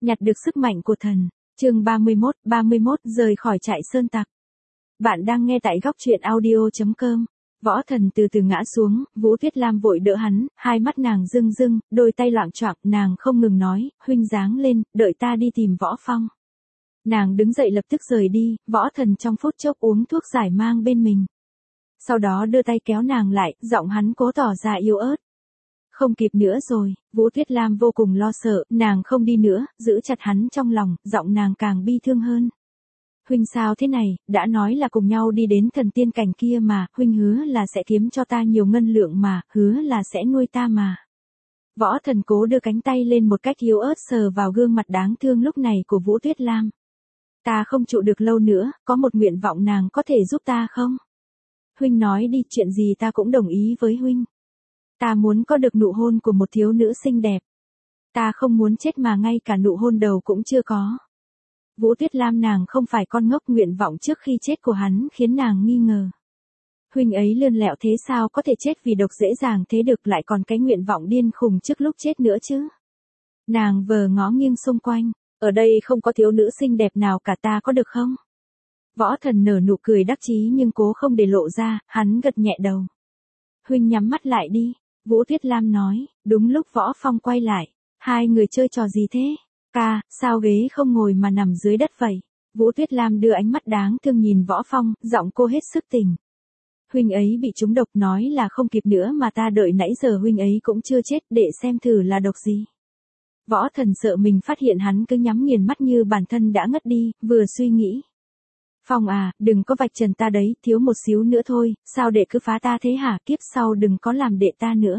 Nhặt được sức mạnh của thần. Chương 31 rời khỏi trại sơn tặc. Bạn đang nghe tại góc truyện audio.com. Võ Thần từ từ ngã xuống, Vũ Tuyết Lam vội đỡ hắn, hai mắt nàng rưng rưng, đôi tay loạng choạng, nàng không ngừng nói, huynh giáng lên, đợi ta đi tìm Võ Phong. Nàng đứng dậy lập tức rời đi, Võ Thần trong phút chốc uống thuốc giải mang bên mình. Sau đó đưa tay kéo nàng lại, giọng hắn cố tỏ ra yếu ớt. Không kịp nữa rồi, Vũ Tuyết Lam vô cùng lo sợ, nàng không đi nữa, giữ chặt hắn trong lòng, giọng nàng càng bi thương hơn. Huynh sao thế này, đã nói là cùng nhau đi đến thần tiên cảnh kia mà, huynh hứa là sẽ kiếm cho ta nhiều ngân lượng mà, hứa là sẽ nuôi ta mà. Võ Thần cố đưa cánh tay lên một cách yếu ớt sờ vào gương mặt đáng thương lúc này của Vũ Tuyết Lam. Ta không trụ được lâu nữa, có một nguyện vọng nàng có thể giúp ta không? Huynh nói đi, chuyện gì ta cũng đồng ý với huynh. Ta muốn có được nụ hôn của một thiếu nữ xinh đẹp. Ta không muốn chết mà ngay cả nụ hôn đầu cũng chưa có. Vũ Tuyết Lam nàng không phải con ngốc, nguyện vọng trước khi chết của hắn khiến nàng nghi ngờ. Huynh ấy lươn lẹo thế sao có thể chết vì độc dễ dàng thế được, lại còn cái nguyện vọng điên khùng trước lúc chết nữa chứ. Nàng vờ ngó nghiêng xung quanh, ở đây không có thiếu nữ xinh đẹp nào cả, ta có được không? Võ Thần nở nụ cười đắc chí nhưng cố không để lộ ra, hắn gật nhẹ đầu. Huynh nhắm mắt lại đi, Vũ Tuyết Lam nói. Đúng lúc Võ Phong quay lại, hai người chơi trò gì thế? Ca, sao ghế không ngồi mà nằm dưới đất vậy? Vũ Tuyết Lam đưa ánh mắt đáng thương nhìn Võ Phong, giọng cô hết sức tình. Huynh ấy bị trúng độc, nói là không kịp nữa mà ta đợi nãy giờ huynh ấy cũng chưa chết, để xem thử là độc gì. Võ Thần sợ mình phát hiện hắn cứ nhắm nghiền mắt như bản thân đã ngất đi, vừa suy nghĩ. Phong à, đừng có vạch trần ta đấy, thiếu một xíu nữa thôi, sao đệ cứ phá ta thế hả, kiếp sau đừng có làm đệ ta nữa.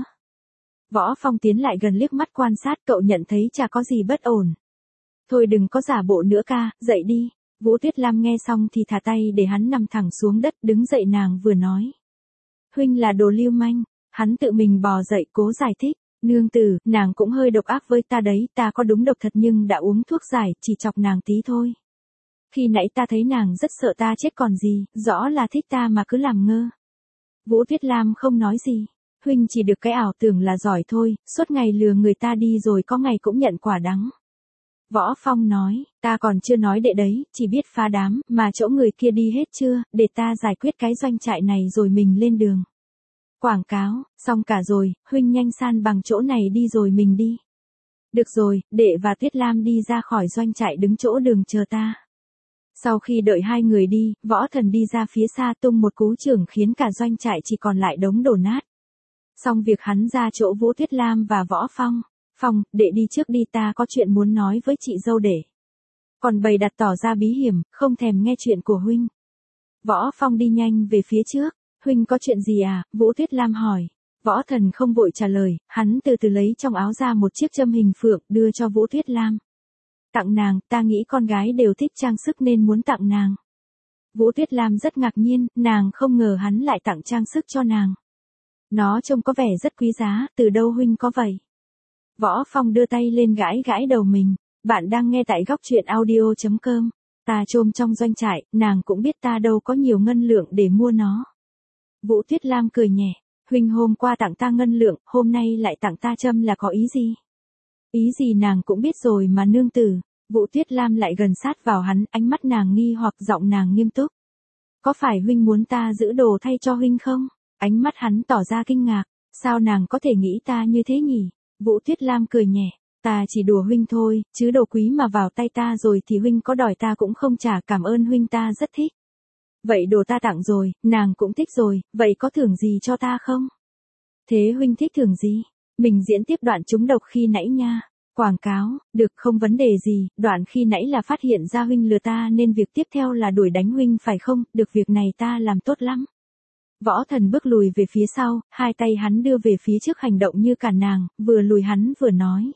Võ Phong tiến lại gần liếc mắt quan sát, cậu nhận thấy chả có gì bất ổn. Thôi đừng có giả bộ nữa ca, dậy đi. Vũ Tuyết Lam nghe xong thì thả tay để hắn nằm thẳng xuống đất, đứng dậy nàng vừa nói. Huynh là đồ lưu manh, hắn tự mình bò dậy cố giải thích. Nương tử, nàng cũng hơi độc ác với ta đấy, ta có đúng độc thật nhưng đã uống thuốc giải, chỉ chọc nàng tí thôi. Khi nãy ta thấy nàng rất sợ ta chết còn gì, rõ là thích ta mà cứ làm ngơ. Vũ Tuyết Lam không nói gì. Huynh chỉ được cái ảo tưởng là giỏi thôi, suốt ngày lừa người ta đi rồi có ngày cũng nhận quả đắng. Võ Phong nói, ta còn chưa nói đệ đấy, chỉ biết phá đám, mà chỗ người kia đi hết chưa, để ta giải quyết cái doanh trại này rồi mình lên đường. Quảng cáo, xong cả rồi, huynh nhanh san bằng chỗ này đi rồi mình đi. Được rồi, đệ và Tuyết Lam đi ra khỏi doanh trại đứng chỗ đường chờ ta. Sau khi đợi hai người đi, Võ Thần đi ra phía xa tung một cú chưởng khiến cả doanh trại chỉ còn lại đống đổ nát. Xong việc hắn ra chỗ Vũ Tuyết Lam và Võ Phong. Phong, đệ đi trước đi, ta có chuyện muốn nói với chị dâu đệ. Còn bày đặt tỏ ra bí hiểm, không thèm nghe chuyện của huynh. Võ Phong đi nhanh về phía trước. Huynh có chuyện gì à? Vũ Tuyết Lam hỏi. Võ Thần không vội trả lời, hắn từ từ lấy trong áo ra một chiếc châm hình phượng đưa cho Vũ Tuyết Lam. Tặng nàng, ta nghĩ con gái đều thích trang sức nên muốn tặng nàng. Vũ Tuyết Lam rất ngạc nhiên, nàng không ngờ hắn lại tặng trang sức cho nàng. Nó trông có vẻ rất quý giá, từ đâu huynh có vậy? Võ Phong đưa tay lên gãi gãi đầu mình. Bạn đang nghe tại góc truyện audio.com. Ta trôm trong doanh trại, nàng cũng biết ta đâu có nhiều ngân lượng để mua nó. Vũ Tuyết Lam cười nhẹ. Huynh hôm qua tặng ta ngân lượng, hôm nay lại tặng ta châm là có ý gì? Ý gì nàng cũng biết rồi mà nương tử. Vũ Tuyết Lam lại gần sát vào hắn, ánh mắt nàng nghi hoặc giọng nàng nghiêm túc. Có phải huynh muốn ta giữ đồ thay cho huynh không? Ánh mắt hắn tỏ ra kinh ngạc. Sao nàng có thể nghĩ ta như thế nhỉ? Vũ Tuyết Lam cười nhẹ. Ta chỉ đùa huynh thôi, chứ đồ quý mà vào tay ta rồi thì huynh có đòi ta cũng không trả, cảm ơn huynh, ta rất thích. Vậy đồ ta tặng rồi, nàng cũng thích rồi, vậy có thưởng gì cho ta không? Thế huynh thích thưởng gì? Mình diễn tiếp đoạn trúng độc khi nãy nha. Quảng cáo, được, không vấn đề gì, đoạn khi nãy là phát hiện ra huynh lừa ta nên việc tiếp theo là đuổi đánh huynh phải không? Được, việc này ta làm tốt lắm. Võ Thần bước lùi về phía sau, hai tay hắn đưa về phía trước hành động như cản nàng, vừa lùi hắn vừa nói.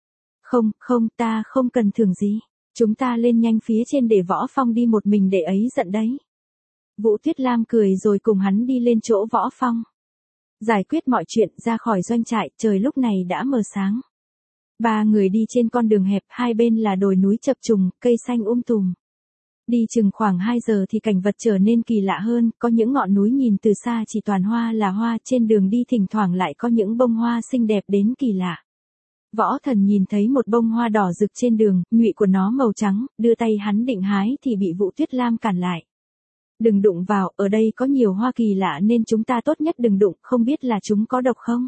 Không, ta không cần thưởng gì. Chúng ta lên nhanh phía trên để Võ Phong đi một mình để ấy giận đấy. Vũ Tuyết Lam cười rồi cùng hắn đi lên chỗ Võ Phong. Giải quyết mọi chuyện, ra khỏi doanh trại, trời lúc này đã mờ sáng. Ba người đi trên con đường hẹp, hai bên là đồi núi chập trùng, cây xanh tùm. Đi chừng khoảng 2 giờ thì cảnh vật trở nên kỳ lạ hơn, có những ngọn núi nhìn từ xa chỉ toàn hoa là hoa, trên đường đi thỉnh thoảng lại có những bông hoa xinh đẹp đến kỳ lạ. Võ Thần nhìn thấy một bông hoa đỏ rực trên đường, nhụy của nó màu trắng, đưa tay hắn định hái thì bị Vũ Tuyết Lam cản lại. Đừng đụng vào, ở đây có nhiều hoa kỳ lạ nên chúng ta tốt nhất đừng đụng, không biết là chúng có độc không?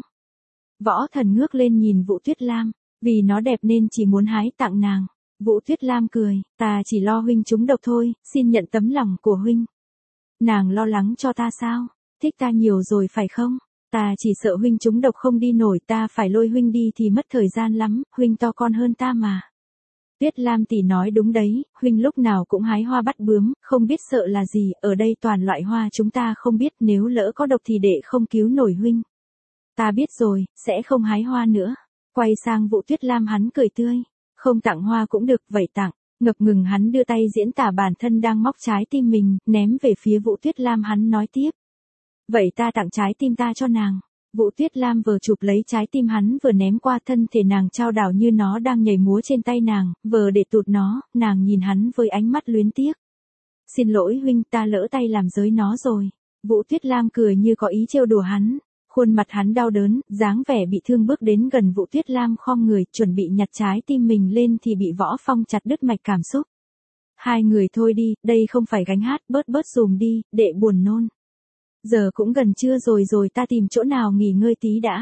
Võ Thần ngước lên nhìn Vũ Tuyết Lam, vì nó đẹp nên chỉ muốn hái tặng nàng. Vũ Tuyết Lam cười, ta chỉ lo huynh trúng độc thôi, xin nhận tấm lòng của huynh. Nàng lo lắng cho ta sao? Thích ta nhiều rồi phải không? Ta chỉ sợ huynh trúng độc không đi nổi, ta phải lôi huynh đi thì mất thời gian lắm, huynh to con hơn ta mà. Tuyết Lam tỷ nói đúng đấy, huynh lúc nào cũng hái hoa bắt bướm, không biết sợ là gì, ở đây toàn loại hoa chúng ta không biết, nếu lỡ có độc thì đệ không cứu nổi huynh. Ta biết rồi, sẽ không hái hoa nữa. Quay sang Vũ Tuyết Lam hắn cười tươi, không tặng hoa cũng được, vậy tặng. Ngập ngừng hắn đưa tay diễn tả bản thân đang móc trái tim mình, ném về phía Vũ Tuyết Lam, hắn nói tiếp. Vậy ta tặng trái tim ta cho nàng. Vũ Tuyết Lam vừa chụp lấy trái tim hắn vừa ném qua, thân thể nàng trao đảo như nó đang nhảy múa trên tay nàng, vừa để tụt nó, nàng nhìn hắn với ánh mắt luyến tiếc. Xin lỗi huynh, ta lỡ tay làm giới nó rồi. Vũ Tuyết Lam cười như có ý trêu đùa hắn, khuôn mặt hắn đau đớn, dáng vẻ bị thương, bước đến gần Vũ Tuyết Lam khom người, chuẩn bị nhặt trái tim mình lên thì bị Võ Phong chặt đứt mạch cảm xúc. Hai người thôi đi, đây không phải gánh hát, bớt dùm đi, đệ buồn nôn. Giờ cũng gần trưa rồi ta tìm chỗ nào nghỉ ngơi tí đã.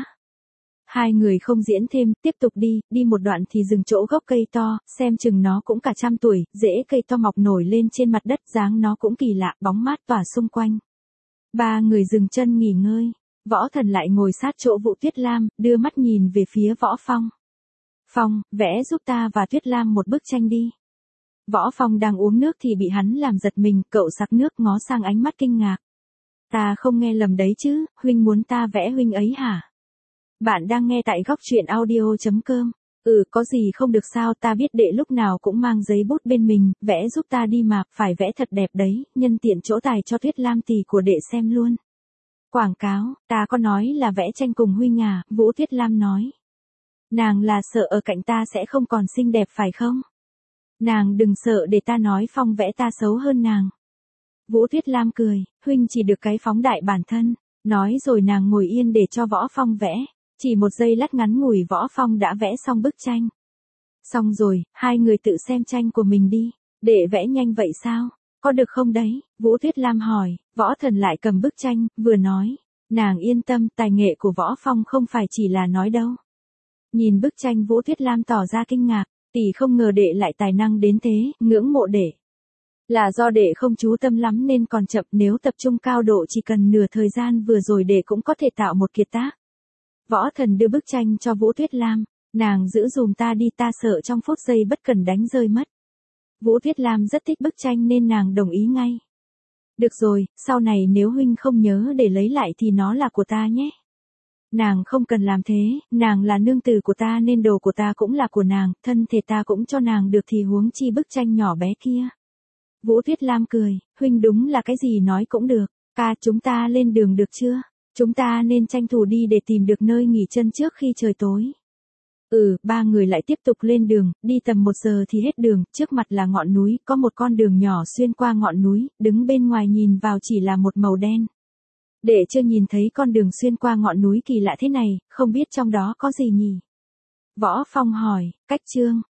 Hai người không diễn thêm, tiếp tục đi một đoạn thì dừng chỗ gốc cây to, xem chừng nó cũng cả 100 tuổi, rễ cây to mọc nổi lên trên mặt đất, dáng nó cũng kỳ lạ, bóng mát tỏa xung quanh. Ba người dừng chân nghỉ ngơi, Võ Thần lại ngồi sát chỗ Vũ Tuyết Lam, đưa mắt nhìn về phía Võ Phong. Phong, vẽ giúp ta và Tuyết Lam một bức tranh đi. Võ Phong đang uống nước thì bị hắn làm giật mình, cậu sặc nước ngó sang ánh mắt kinh ngạc. Ta không nghe lầm đấy chứ, huynh muốn ta vẽ huynh ấy hả? Bạn đang nghe tại góc truyện audio.com. Có gì không được sao, ta biết đệ lúc nào cũng mang giấy bút bên mình, vẽ giúp ta đi mà, phải vẽ thật đẹp đấy, nhân tiện chỗ tài cho Tuyết Lam tỷ của đệ xem luôn. Quảng cáo, ta có nói là vẽ tranh cùng huynh à, Vũ Tuyết Lam nói. Nàng là sợ ở cạnh ta sẽ không còn xinh đẹp phải không? Nàng đừng sợ để ta nói Phong vẽ ta xấu hơn nàng. Vũ Tuyết Lam cười, huynh chỉ được cái phóng đại bản thân, nói rồi nàng ngồi yên để cho Võ Phong vẽ, chỉ một giây lát ngắn ngủi Võ Phong đã vẽ xong bức tranh. Xong rồi, hai người tự xem tranh của mình đi, để vẽ nhanh vậy sao, có được không đấy, Vũ Tuyết Lam hỏi, Võ Thần lại cầm bức tranh, vừa nói, nàng yên tâm, tài nghệ của Võ Phong không phải chỉ là nói đâu. Nhìn bức tranh Vũ Tuyết Lam tỏ ra kinh ngạc, tỷ không ngờ đệ lại tài năng đến thế, ngưỡng mộ đệ. Là do đệ không chú tâm lắm nên còn chậm, nếu tập trung cao độ chỉ cần nửa thời gian vừa rồi đệ cũng có thể tạo một kiệt tác. Võ Thần đưa bức tranh cho Vũ Tuyết Lam, nàng giữ dùm ta đi, ta sợ trong phút giây bất cần đánh rơi mất. Vũ Tuyết Lam rất thích bức tranh nên nàng đồng ý ngay. Được rồi, sau này nếu huynh không nhớ để lấy lại thì nó là của ta nhé. Nàng không cần làm thế, nàng là nương tử của ta nên đồ của ta cũng là của nàng, thân thể ta cũng cho nàng được thì huống chi bức tranh nhỏ bé kia. Vũ Tuyết Lam cười, huynh đúng là cái gì nói cũng được, ca chúng ta lên đường được chưa? Chúng ta nên tranh thủ đi để tìm được nơi nghỉ chân trước khi trời tối. Ba người lại tiếp tục lên đường, đi tầm 1 giờ thì hết đường, trước mặt là ngọn núi, có một con đường nhỏ xuyên qua ngọn núi, đứng bên ngoài nhìn vào chỉ là một màu đen. Để chưa nhìn thấy con đường xuyên qua ngọn núi kỳ lạ thế này, không biết trong đó có gì nhỉ? Võ Phong hỏi, cách chương.